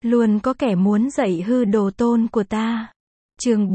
Luôn có kẻ muốn dạy hư đồ tôn của ta. Chương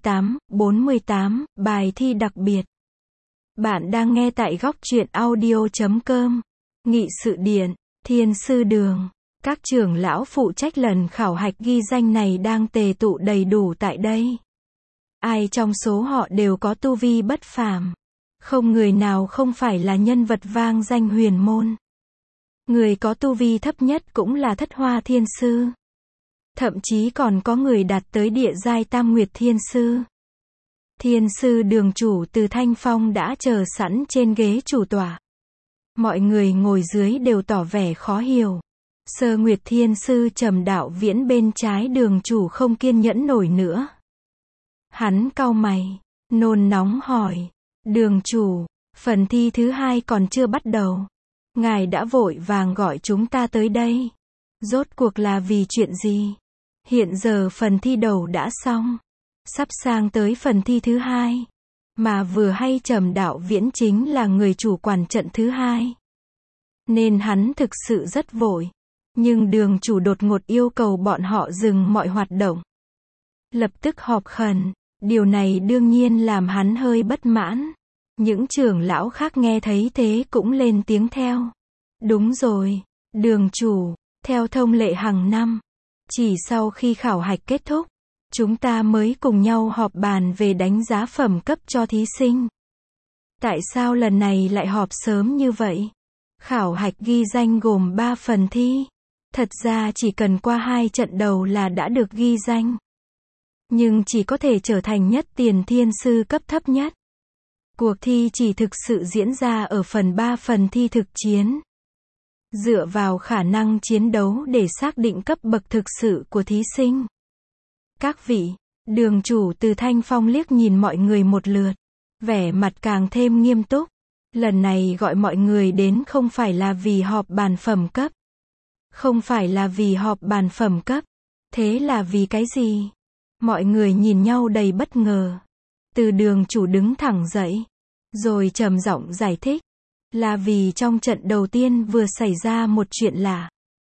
48, bài thi đặc biệt. Bạn đang nghe tại góc truyện audio.com. Nghị sự điện, Thiên sư đường. Các trưởng lão phụ trách lần khảo hạch ghi danh này đang tề tụ đầy đủ tại đây. Ai trong số họ đều có tu vi bất phàm. Không người nào không phải là nhân vật vang danh huyền môn. Người có tu vi thấp nhất cũng là Thất Hoa Thiên Sư. Thậm chí còn có người đạt tới địa giai Tam Nguyệt Thiên Sư. Thiên sư đường chủ Từ Thanh Phong đã chờ sẵn trên ghế chủ tọa. Mọi người ngồi dưới đều tỏ vẻ khó hiểu. Sơ Nguyệt Thiên Sư Trầm Đạo Viễn bên trái đường chủ không kiên nhẫn nổi nữa. Hắn cau mày, nôn nóng hỏi, đường chủ, phần thi thứ 2 còn chưa bắt đầu. Ngài đã vội vàng gọi chúng ta tới đây. Rốt cuộc là vì chuyện gì? Hiện giờ phần thi đầu đã xong. Sắp sang tới phần thi thứ 2. Mà vừa hay Trầm Đạo Viễn chính là người chủ quản trận thứ 2. Nên hắn thực sự rất vội. Nhưng đường chủ đột ngột yêu cầu bọn họ dừng mọi hoạt động. Lập tức họp khẩn. Điều này đương nhiên làm hắn hơi bất mãn. Những trưởng lão khác nghe thấy thế cũng lên tiếng theo. Đúng rồi, đường chủ, theo thông lệ hàng năm, chỉ sau khi khảo hạch kết thúc, chúng ta mới cùng nhau họp bàn về đánh giá phẩm cấp cho thí sinh. Tại sao lần này lại họp sớm như vậy? Khảo hạch ghi danh gồm 3 phần thi. Thật ra chỉ cần qua 2 trận đầu là đã được ghi danh. Nhưng chỉ có thể trở thành nhất tiền thiên sư cấp thấp nhất. Cuộc thi chỉ thực sự diễn ra ở phần 3 phần thi thực chiến. Dựa vào khả năng chiến đấu để xác định cấp bậc thực sự của thí sinh. Các vị, đường chủ Từ Thanh Phong liếc nhìn mọi người một lượt. Vẻ mặt càng thêm nghiêm túc. Lần này gọi mọi người đến không phải là vì họp bàn phẩm cấp. Không phải là vì họp bàn phẩm cấp. Thế là vì cái gì? Mọi người nhìn nhau đầy bất ngờ. Từ đường chủ đứng thẳng dậy. Rồi trầm giọng giải thích. Là vì trong trận đầu tiên vừa xảy ra một chuyện lạ.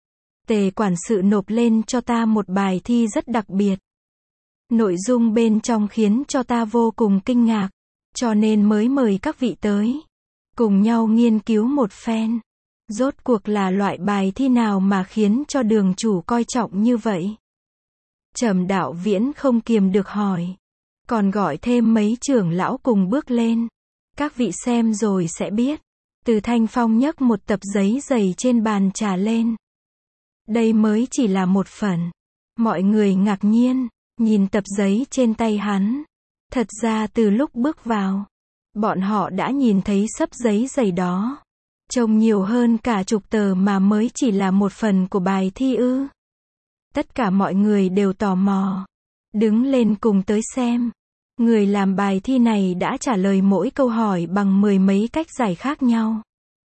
Tề quản sự nộp lên cho ta một bài thi rất đặc biệt. Nội dung bên trong khiến cho ta vô cùng kinh ngạc. Cho nên mới mời các vị tới. Cùng nhau nghiên cứu một phen. Rốt cuộc là loại bài thi nào mà khiến cho đường chủ coi trọng như vậy? Trầm Đạo Viễn không kiềm được hỏi. Còn gọi thêm mấy trưởng lão cùng bước lên. Các vị xem rồi sẽ biết. Từ Thanh Phong nhấc một tập giấy dày trên bàn trà lên. Đây mới chỉ là một phần. Mọi người ngạc nhiên, nhìn tập giấy trên tay hắn. Thật ra từ lúc bước vào, bọn họ đã nhìn thấy xấp giấy dày đó. Trông nhiều hơn cả chục tờ mà mới chỉ là một phần của bài thi ư. Tất cả mọi người đều tò mò. Đứng lên cùng tới xem. Người làm bài thi này đã trả lời mỗi câu hỏi bằng 10 mấy cách giải khác nhau.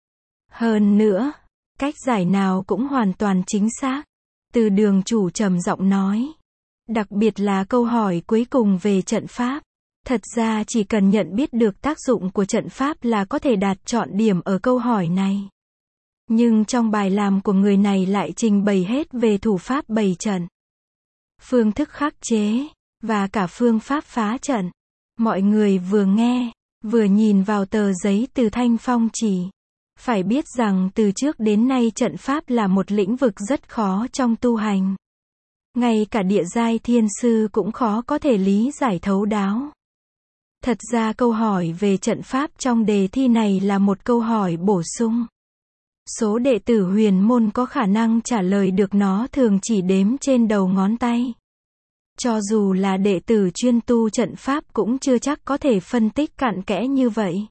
Hơn nữa, cách giải nào cũng hoàn toàn chính xác. Từ đường chủ trầm giọng nói. Đặc biệt là câu hỏi cuối cùng về trận pháp. Thật ra chỉ cần nhận biết được tác dụng của trận pháp là có thể đạt trọn điểm ở câu hỏi này. Nhưng trong bài làm của người này lại trình bày hết về thủ pháp bày trận, phương thức khắc chế, và cả phương pháp phá trận. Mọi người vừa nghe, vừa nhìn vào tờ giấy Từ Thanh Phong chỉ. Phải biết rằng từ trước đến nay trận pháp là một lĩnh vực rất khó trong tu hành. Ngay cả địa giai thiên sư cũng khó có thể lý giải thấu đáo. Thật ra câu hỏi về trận pháp trong đề thi này là một câu hỏi bổ sung. Số đệ tử huyền môn có khả năng trả lời được nó thường chỉ đếm trên đầu ngón tay. Cho dù là đệ tử chuyên tu trận pháp cũng chưa chắc có thể phân tích cặn kẽ như vậy.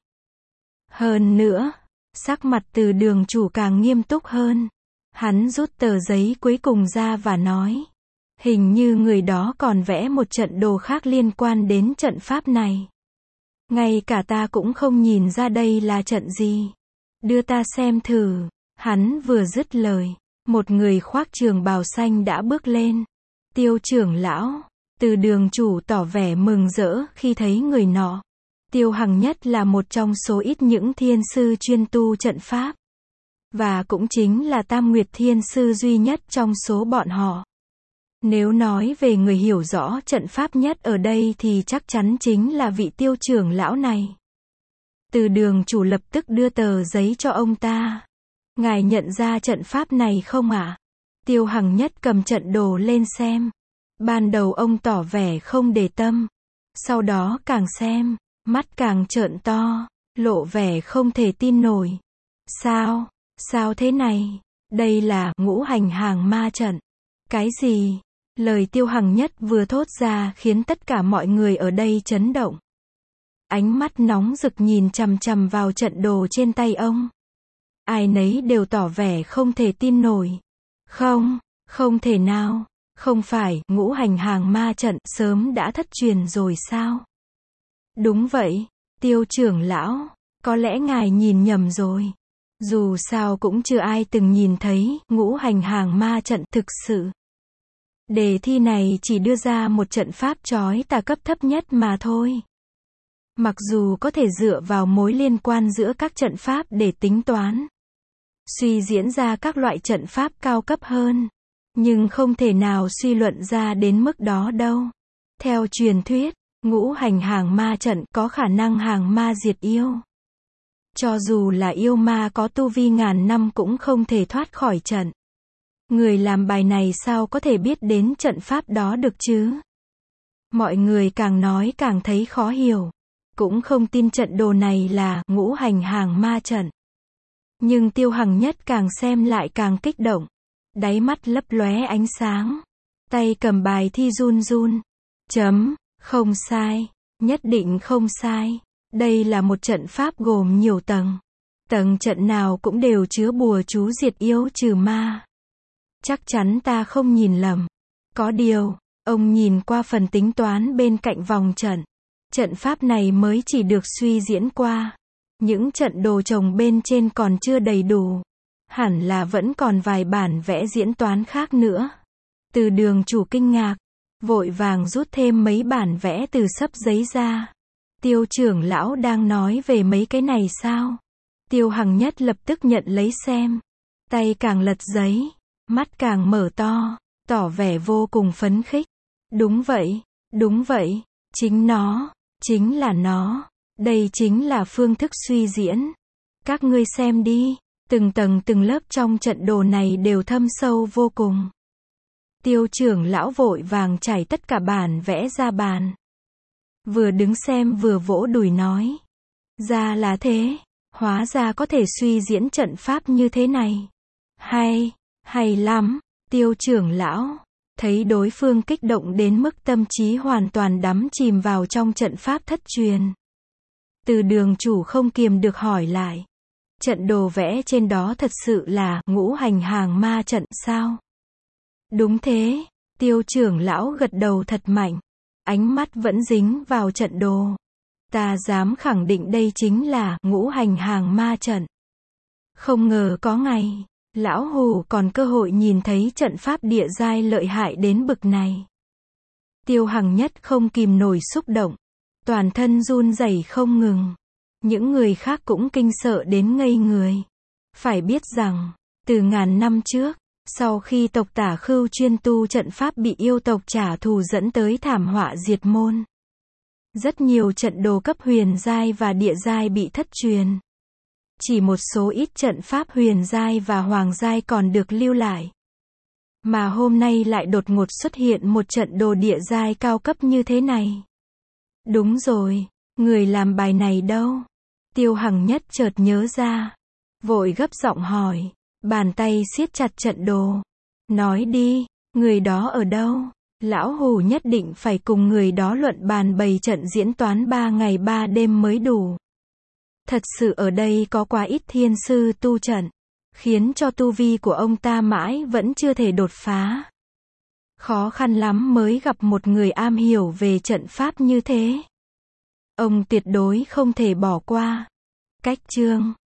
Hơn nữa, sắc mặt Từ đường chủ càng nghiêm túc hơn. Hắn rút tờ giấy cuối cùng ra và nói. Hình như người đó còn vẽ một trận đồ khác liên quan đến trận pháp này. Ngay cả ta cũng không nhìn ra đây là trận gì. Đưa ta xem thử. Hắn vừa dứt lời. Một người khoác trường bào xanh đã bước lên. Tiêu trưởng lão. Từ đường chủ tỏ vẻ mừng rỡ khi thấy người nọ. Tiêu Hằng Nhất là một trong số ít những thiên sư chuyên tu trận pháp. Và cũng chính là Tam Nguyệt Thiên Sư duy nhất trong số bọn họ. Nếu nói về người hiểu rõ trận pháp nhất ở đây thì chắc chắn chính là vị Tiêu trưởng lão này. Từ Đường chủ lập tức đưa tờ giấy cho ông ta. Ngài nhận ra trận pháp này không ạ? Tiêu Hằng Nhất cầm trận đồ lên xem. Ban đầu ông tỏ vẻ không để tâm. Sau đó càng xem, mắt càng trợn to, lộ vẻ không thể tin nổi. Sao? Sao thế này? Đây là ngũ hành hàng ma trận. Cái gì? Lời Tiêu Hằng Nhất vừa thốt ra khiến tất cả mọi người ở đây chấn động. Ánh mắt nóng rực nhìn chằm chằm vào trận đồ trên tay ông. Ai nấy đều tỏ vẻ không thể tin nổi. Không, không thể nào. Không phải ngũ hành hàng ma trận sớm đã thất truyền rồi sao? Đúng vậy, Tiêu trưởng lão, có lẽ ngài nhìn nhầm rồi. Dù sao cũng chưa ai từng nhìn thấy ngũ hành hàng ma trận thực sự. Đề thi này chỉ đưa ra một trận pháp chói tà cấp thấp nhất mà thôi. Mặc dù có thể dựa vào mối liên quan giữa các trận pháp để tính toán, suy diễn ra các loại trận pháp cao cấp hơn, nhưng không thể nào suy luận ra đến mức đó đâu. Theo truyền thuyết, ngũ hành hàng ma trận có khả năng hàng ma diệt yêu. Cho dù là yêu ma có tu vi ngàn năm cũng không thể thoát khỏi trận. Người làm bài này sao có thể biết đến trận pháp đó được chứ? Mọi người càng nói càng thấy khó hiểu. Cũng không tin trận đồ này là ngũ hành hàng ma trận. Nhưng Tiêu Hằng Nhất càng xem lại càng kích động. Đáy mắt lấp lóe ánh sáng. Tay cầm bài thi run run. Không sai. Nhất định không sai. Đây là một trận pháp gồm nhiều tầng. Tầng trận nào cũng đều chứa bùa chú diệt yêu trừ ma. Chắc chắn ta không nhìn lầm. Có điều, ông nhìn qua phần tính toán bên cạnh vòng trận. Trận pháp này mới chỉ được suy diễn qua. Những trận đồ trồng bên trên còn chưa đầy đủ. Hẳn là vẫn còn vài bản vẽ diễn toán khác nữa. Từ Đường chủ kinh ngạc, vội vàng rút thêm mấy bản vẽ từ xấp giấy ra. Tiêu trưởng lão đang nói về mấy cái này sao? Tiêu Hằng Nhất lập tức nhận lấy xem. Tay càng lật giấy, mắt càng mở to, tỏ vẻ vô cùng phấn khích. Đúng vậy, chính là nó. Đây chính là phương thức suy diễn. Các ngươi xem đi, từng tầng từng lớp trong trận đồ này đều thâm sâu vô cùng. Tiêu trưởng lão vội vàng trải tất cả bản vẽ ra bàn. Vừa đứng xem vừa vỗ đùi nói. Ra là thế, hóa ra có thể suy diễn trận pháp như thế này. Hay lắm, Tiêu trưởng lão. Thấy đối phương kích động đến mức tâm trí hoàn toàn đắm chìm vào trong trận pháp thất truyền. Từ Đường chủ không kiềm được hỏi lại. Trận đồ vẽ trên đó thật sự là ngũ hành hàng ma trận sao? Đúng thế, Tiêu trưởng lão gật đầu thật mạnh. Ánh mắt vẫn dính vào trận đồ. Ta dám khẳng định đây chính là ngũ hành hàng ma trận. Không ngờ có ngày, lão hù còn cơ hội nhìn thấy trận pháp địa giai lợi hại đến bực này. Tiêu Hằng Nhất không kìm nổi xúc động. Toàn thân run rẩy không ngừng. Những người khác cũng kinh sợ đến ngây người. Phải biết rằng, từ ngàn năm trước, sau khi tộc Tả Khưu chuyên tu trận pháp bị yêu tộc trả thù dẫn tới thảm họa diệt môn. Rất nhiều trận đồ cấp huyền giai và địa giai bị thất truyền. Chỉ một số ít trận pháp huyền giai và hoàng giai còn được lưu lại. Mà hôm nay lại đột ngột xuất hiện một trận đồ địa giai cao cấp như thế này. Đúng rồi, người làm bài này đâu? Tiêu Hằng Nhất chợt nhớ ra. Vội gấp giọng hỏi, bàn tay siết chặt trận đồ. Nói đi, người đó ở đâu? Lão hù nhất định phải cùng người đó luận bàn bày trận diễn toán 3 ngày 3 đêm mới đủ. Thật sự ở đây có quá ít thiên sư tu trận, khiến cho tu vi của ông ta mãi vẫn chưa thể đột phá. Khó khăn lắm mới gặp một người am hiểu về trận pháp như thế. Ông tuyệt đối không thể bỏ qua. Cách chương